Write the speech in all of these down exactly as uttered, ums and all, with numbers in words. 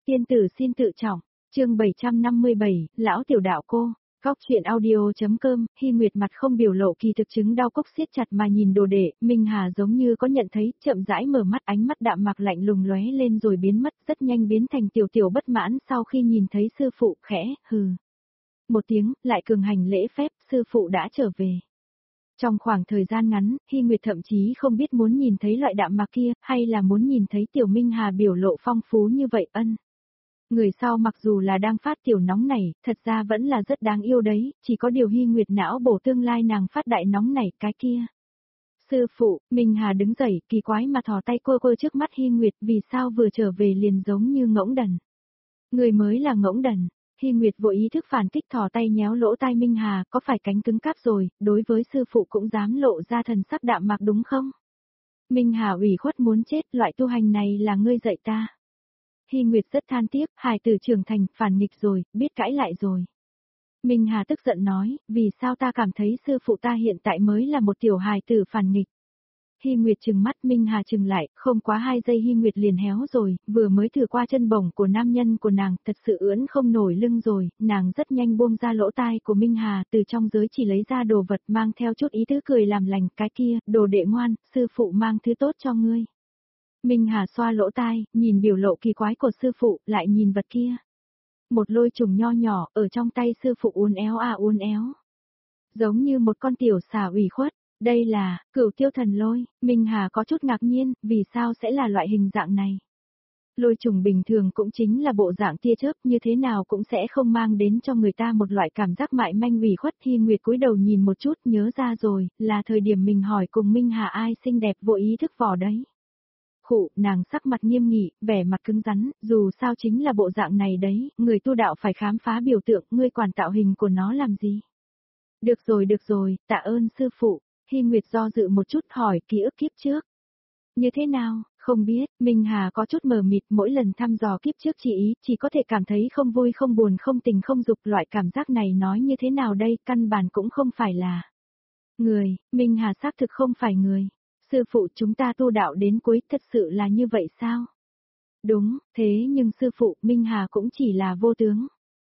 Tiên tử xin tự trọng, chương bảy trăm năm mươi bảy, lão tiểu đạo cô, góc chuyện audio.com, Hy Nguyệt mặt không biểu lộ kỳ thực chứng đau cốc siết chặt mà nhìn đồ đệ, Minh Hà giống như có nhận thấy, chậm rãi mở mắt, ánh mắt đạm mạc lạnh lùng lóe lên rồi biến mất, rất nhanh biến thành tiểu tiểu bất mãn sau khi nhìn thấy sư phụ, khẽ, hừ. Một tiếng, lại cường hành lễ phép, sư phụ đã trở về. Trong khoảng thời gian ngắn, Hy Nguyệt thậm chí không biết muốn nhìn thấy loại đạm mạc kia, hay là muốn nhìn thấy tiểu Minh Hà biểu lộ phong phú như vậy ân. Người sau mặc dù là đang phát tiểu nóng này, thật ra vẫn là rất đáng yêu đấy, chỉ có điều Hy Nguyệt não bổ tương lai nàng phát đại nóng này cái kia. Sư phụ, Minh Hà đứng dậy, kỳ quái mà thò tay quơ quơ trước mắt Hy Nguyệt, vì sao vừa trở về liền giống như ngỗng đần. Người mới là ngỗng đần. Hy Nguyệt vội ý thức phản kích thò tay nhéo lỗ tai Minh Hà, có phải cánh cứng cáp rồi, đối với sư phụ cũng dám lộ ra thần sắc đạm mạc đúng không? Minh Hà ủy khuất muốn chết, loại tu hành này là ngươi dạy ta. Hy Nguyệt rất than tiếc, hài tử trưởng thành, phản nghịch rồi, biết cãi lại rồi. Minh Hà tức giận nói, vì sao ta cảm thấy sư phụ ta hiện tại mới là một tiểu hài tử phản nghịch. Hy Nguyệt trừng mắt, Minh Hà trừng lại, không quá hai giây Hy Nguyệt liền héo rồi, vừa mới thử qua chân bổng của nam nhân của nàng, thật sự ưỡn không nổi lưng rồi, nàng rất nhanh buông ra lỗ tai của Minh Hà, từ trong giới chỉ lấy ra đồ vật mang theo chút ý tứ cười làm lành, cái kia, đồ đệ ngoan, sư phụ mang thứ tốt cho ngươi. Minh Hà xoa lỗ tai, nhìn biểu lộ kỳ quái của sư phụ, lại nhìn vật kia. Một lôi trùng nho nhỏ, ở trong tay sư phụ uốn éo à uốn éo. Giống như một con tiểu xà ủy khuất. Đây là, Cửu Tiêu Thần Lôi, Minh Hà có chút ngạc nhiên, vì sao sẽ là loại hình dạng này. Lôi trùng bình thường cũng chính là bộ dạng tia chớp, như thế nào cũng sẽ không mang đến cho người ta một loại cảm giác mại manh ủy khuất. Hy Nguyệt cúi đầu nhìn một chút, nhớ ra rồi, là thời điểm mình hỏi cùng Minh Hà ai xinh đẹp vô ý thức vỏ đấy. Khụ, nàng sắc mặt nghiêm nghị, vẻ mặt cứng rắn, dù sao chính là bộ dạng này đấy, người tu đạo phải khám phá biểu tượng, ngươi quản tạo hình của nó làm gì. Được rồi được rồi, tạ ơn sư phụ. Hy Nguyệt do dự một chút hỏi ký ức kiếp trước. Như thế nào, không biết, Minh Hà có chút mờ mịt, mỗi lần thăm dò kiếp trước chỉ ý, chỉ có thể cảm thấy không vui không buồn không tình không dục, loại cảm giác này nói như thế nào đây, căn bản cũng không phải là người, Minh Hà xác thực không phải người. Sư phụ chúng ta tu đạo đến cuối thật sự là như vậy sao? Đúng, thế nhưng sư phụ Minh Hà cũng chỉ là vô tướng.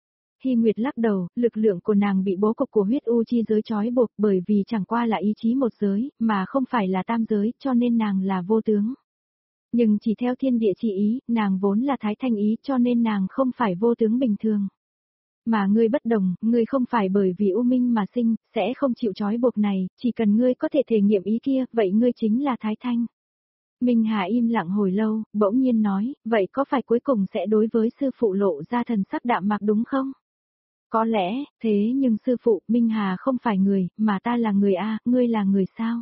Hy Nguyệt lắc đầu, lực lượng của nàng bị bố cục của huyết u chi giới trói buộc bởi vì chẳng qua là ý chí một giới, mà không phải là tam giới, cho nên nàng là vô tướng. Nhưng chỉ theo thiên địa chỉ ý, nàng vốn là thái thanh ý cho nên nàng không phải vô tướng bình thường. Mà ngươi bất đồng, ngươi không phải bởi vì u minh mà sinh, sẽ không chịu trói buộc này, chỉ cần ngươi có thể thể nghiệm ý kia, vậy ngươi chính là thái thanh. Minh Hà im lặng hồi lâu, bỗng nhiên nói, vậy có phải cuối cùng sẽ đối với sư phụ lộ ra thần sắc đạm mạc đúng không? Có lẽ, thế nhưng sư phụ, Minh Hà không phải người, mà ta là người a, ngươi là người sao?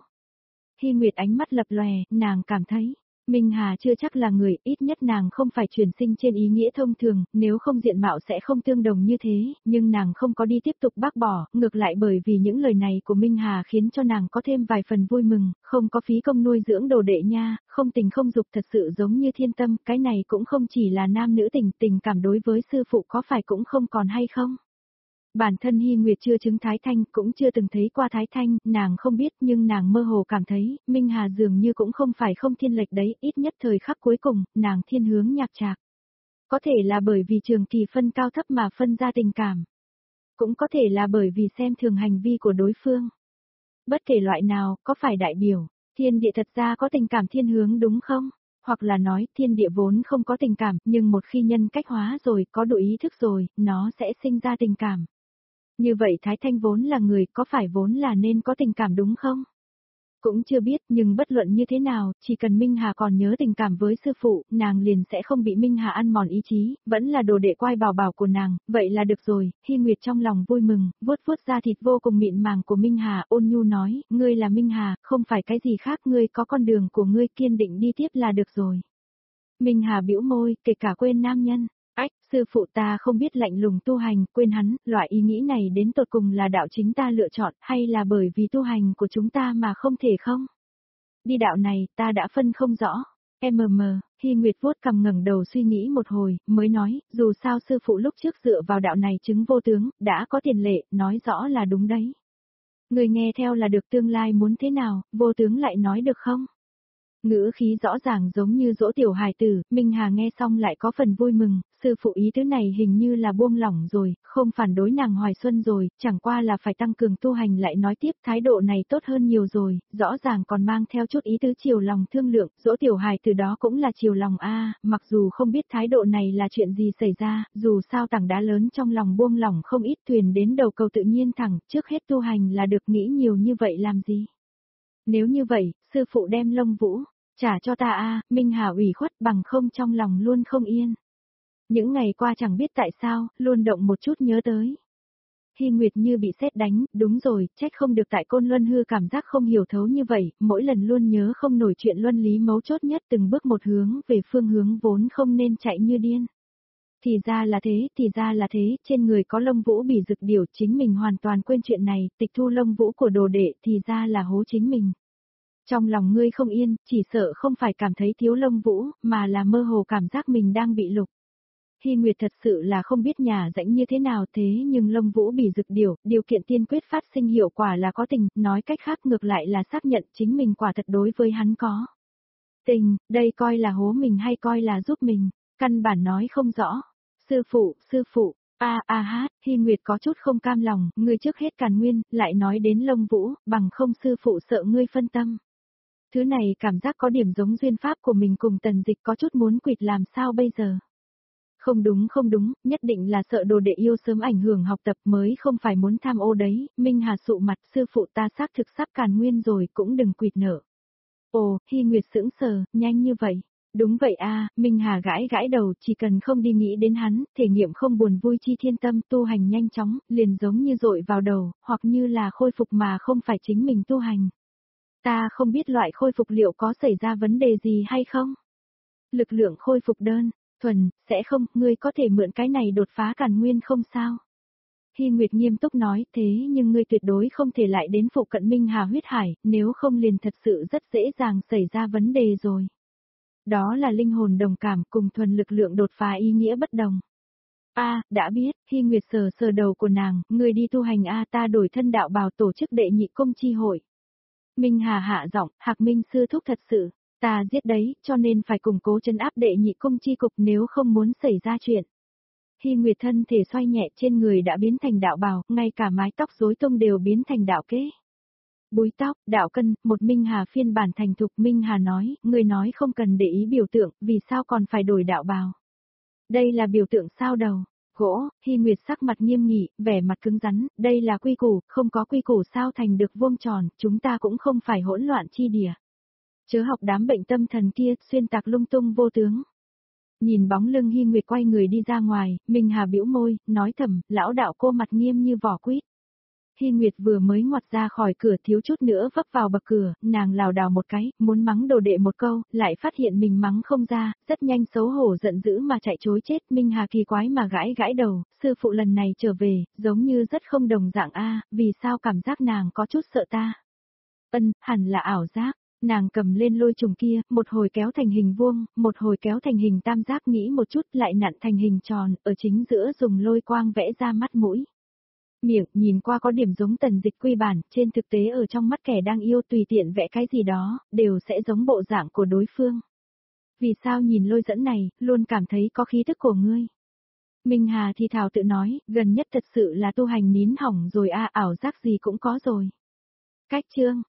Hy Nguyệt ánh mắt lập lòe, nàng cảm thấy, Minh Hà chưa chắc là người, ít nhất nàng không phải chuyển sinh trên ý nghĩa thông thường, nếu không diện mạo sẽ không tương đồng như thế, nhưng nàng không có đi tiếp tục bác bỏ, ngược lại bởi vì những lời này của Minh Hà khiến cho nàng có thêm vài phần vui mừng, không có phí công nuôi dưỡng đồ đệ nha, không tình không dục thật sự giống như thiên tâm, cái này cũng không chỉ là nam nữ tình, tình cảm đối với sư phụ có phải cũng không còn hay không? Bản thân Hy Nguyệt chưa chứng Thái Thanh, cũng chưa từng thấy qua Thái Thanh, nàng không biết nhưng nàng mơ hồ cảm thấy, Minh Hà dường như cũng không phải không thiên lệch đấy, ít nhất thời khắc cuối cùng, nàng thiên hướng nhạc trạc. Có thể là bởi vì trường kỳ phân cao thấp mà phân ra tình cảm. Cũng có thể là bởi vì xem thường hành vi của đối phương. Bất kể loại nào, có phải đại biểu, thiên địa thật ra có tình cảm thiên hướng đúng không? Hoặc là nói thiên địa vốn không có tình cảm, nhưng một khi nhân cách hóa rồi, có đủ ý thức rồi, nó sẽ sinh ra tình cảm. Như vậy Thái Thanh vốn là người, có phải vốn là nên có tình cảm đúng không? Cũng chưa biết, nhưng bất luận như thế nào, chỉ cần Minh Hà còn nhớ tình cảm với sư phụ, nàng liền sẽ không bị Minh Hà ăn mòn ý chí, vẫn là đồ đệ quai bảo bảo của nàng, vậy là được rồi. Hy Nguyệt trong lòng vui mừng, vuốt vuốt da thịt vô cùng mịn màng của Minh Hà, ôn nhu nói, ngươi là Minh Hà, không phải cái gì khác, ngươi có con đường của ngươi kiên định đi tiếp là được rồi. Minh Hà bĩu môi, kể cả quên nam nhân. Ách, sư phụ ta không biết lạnh lùng tu hành, quên hắn, loại ý nghĩ này đến tột cùng là đạo chính ta lựa chọn, hay là bởi vì tu hành của chúng ta mà không thể không? Đi đạo này, ta đã phân không rõ. Mờ mờ, Hy Nguyệt vuốt cằm ngẩng đầu suy nghĩ một hồi, mới nói, dù sao sư phụ lúc trước dựa vào đạo này chứng vô tướng, đã có tiền lệ, nói rõ là đúng đấy. Người nghe theo là được tương lai muốn thế nào, vô tướng lại nói được không? Ngữ khí rõ ràng giống như dỗ tiểu hài tử, Minh Hà nghe xong lại có phần vui mừng, sư phụ ý tứ này hình như là buông lỏng rồi, không phản đối nàng Hoài Xuân rồi, chẳng qua là phải tăng cường tu hành lại nói tiếp thái độ này tốt hơn nhiều rồi, rõ ràng còn mang theo chút ý tứ chiều lòng thương lượng, dỗ tiểu hài từ đó cũng là chiều lòng a, mặc dù không biết thái độ này là chuyện gì xảy ra, dù sao tảng đá lớn trong lòng buông lỏng không ít thuyền đến đầu cầu tự nhiên thẳng, trước hết tu hành là được nghĩ nhiều như vậy làm gì. Nếu như vậy, sư phụ đem Lông Vũ trả cho ta a, Minh Hà ủy khuất bằng không trong lòng luôn không yên. Những ngày qua chẳng biết tại sao, luôn động một chút nhớ tới. Hy Nguyệt như bị sét đánh, đúng rồi, trách không được tại Côn Luân hư cảm giác không hiểu thấu như vậy, mỗi lần luôn nhớ không nổi chuyện luân lý mấu chốt nhất từng bước một hướng về phương hướng vốn không nên chạy như điên. Thì ra là thế, thì ra là thế, trên người có Lông Vũ bị dực điểu chính mình hoàn toàn quên chuyện này, tịch thu Lông Vũ của đồ đệ thì ra là hố chính mình. Trong lòng ngươi không yên, chỉ sợ không phải cảm thấy thiếu Lông Vũ, mà là mơ hồ cảm giác mình đang bị lục. Hy Nguyệt thật sự là không biết nhà rãnh như thế nào thế nhưng Lông Vũ bị dực điểu, điều kiện tiên quyết phát sinh hiệu quả là có tình, nói cách khác ngược lại là xác nhận chính mình quả thật đối với hắn có. Tình, đây coi là hố mình hay coi là giúp mình, căn bản nói không rõ. Sư phụ, sư phụ, a a hát, Hy Nguyệt có chút không cam lòng, ngươi trước hết Càn Nguyên, lại nói đến Lông Vũ, bằng không sư phụ sợ ngươi phân tâm. Thứ này cảm giác có điểm giống duyên pháp của mình cùng Tần Dịch có chút muốn quỵt làm sao bây giờ. Không đúng không đúng, nhất định là sợ đồ đệ yêu sớm ảnh hưởng học tập mới không phải muốn tham ô đấy, Minh Hà sụ mặt sư phụ ta xác thực sắp Càn Nguyên rồi cũng đừng quỵt nợ. Ồ, Hy Nguyệt sững sờ, nhanh như vậy. Đúng vậy a, Minh Hà gãi gãi đầu, chỉ cần không đi nghĩ đến hắn, thể nghiệm không buồn vui chi thiên tâm tu hành nhanh chóng, liền giống như dội vào đầu, hoặc như là khôi phục mà không phải chính mình tu hành. Ta không biết loại khôi phục liệu có xảy ra vấn đề gì hay không? Lực lượng khôi phục đơn, thuần, sẽ không, ngươi có thể mượn cái này đột phá Càn Nguyên không sao? Hy Nguyệt nghiêm túc nói, thế nhưng ngươi tuyệt đối không thể lại đến phụ cận Minh Hà huyết hải, nếu không liền thật sự rất dễ dàng xảy ra vấn đề rồi. Đó là linh hồn đồng cảm cùng thuần lực lượng đột phá ý nghĩa bất đồng. A, đã biết, Hy Nguyệt sờ sờ đầu của nàng, ngươi đi tu hành a, ta đổi thân đạo bào tổ chức đệ nhị công chi hội. Minh Hà hạ giọng, Hạc Minh sư thúc thật sự, ta giết đấy, cho nên phải củng cố trấn áp đệ nhị công chi cục nếu không muốn xảy ra chuyện. Hy Nguyệt thân thể xoay nhẹ trên người đã biến thành đạo bào, ngay cả mái tóc rối tung đều biến thành đạo kế. Búi tóc, đạo cân, một Minh Hà phiên bản thành thục. Minh Hà nói, người nói không cần để ý biểu tượng, vì sao còn phải đổi đạo bào. Đây là biểu tượng sao đầu. Gỗ, Hy Nguyệt sắc mặt nghiêm nghị, vẻ mặt cứng rắn, đây là quy củ, không có quy củ sao thành được vuông tròn, chúng ta cũng không phải hỗn loạn chi đìa. Chớ học đám bệnh tâm thần kia, xuyên tạc lung tung vô tướng. Nhìn bóng lưng Hy Nguyệt quay người đi ra ngoài, Minh Hà bĩu môi, nói thầm, lão đạo cô mặt nghiêm như vỏ quýt. Hy Nguyệt vừa mới ngoặt ra khỏi cửa thiếu chút nữa vấp vào bậc cửa, nàng lảo đảo một cái, muốn mắng đồ đệ một câu, lại phát hiện mình mắng không ra, rất nhanh xấu hổ giận dữ mà chạy chối chết. Minh Hà kỳ quái mà gãi gãi đầu, sư phụ lần này trở về, giống như rất không đồng dạng a, vì sao cảm giác nàng có chút sợ ta. Ân, hẳn là ảo giác. Nàng cầm lên lôi trùng kia, một hồi kéo thành hình vuông, một hồi kéo thành hình tam giác nghĩ một chút lại nặn thành hình tròn, ở chính giữa dùng lôi quang vẽ ra mắt mũi. Miệng nhìn qua có điểm giống Tần Dịch quy bản, trên thực tế ở trong mắt kẻ đang yêu tùy tiện vẽ cái gì đó, đều sẽ giống bộ dạng của đối phương. Vì sao nhìn lôi dẫn này, luôn cảm thấy có khí thức của ngươi. Minh Hà thì thào tự nói, gần nhất thật sự là tu hành nín hỏng rồi a, ảo giác gì cũng có rồi. Cách chương